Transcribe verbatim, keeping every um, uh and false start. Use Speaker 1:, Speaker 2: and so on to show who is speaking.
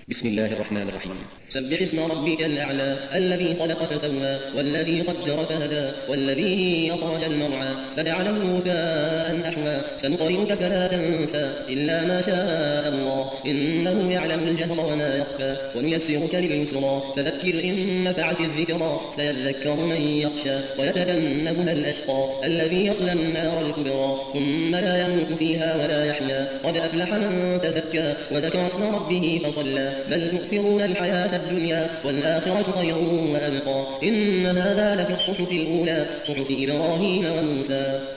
Speaker 1: بسم الله الرحمن الرحيم. سبح اسم ربك الأعلى الذي خلق فسوى والذي قدر فهدى والذي أخرج المرعى فجعله غثاء أحوى سنقرئك فلا تنسى إلا ما شاء الله إنه يعلم الجهر وما يخفى ونيسرك لليسرى فذكر إن نفعت الذكرى سيذكر من يخشى ويتجنبها الأشقى الذي يصلى النار الكبرى ثم لا يموت فيها ولا يحيا قد أفلح من تزكى وذكر اسم ربه فصلى بل تؤثرون الحياة الدنيا والآخرة خير وأبقى إن هذا لفي الصحف الأولى صحف إبراهيم وموسى.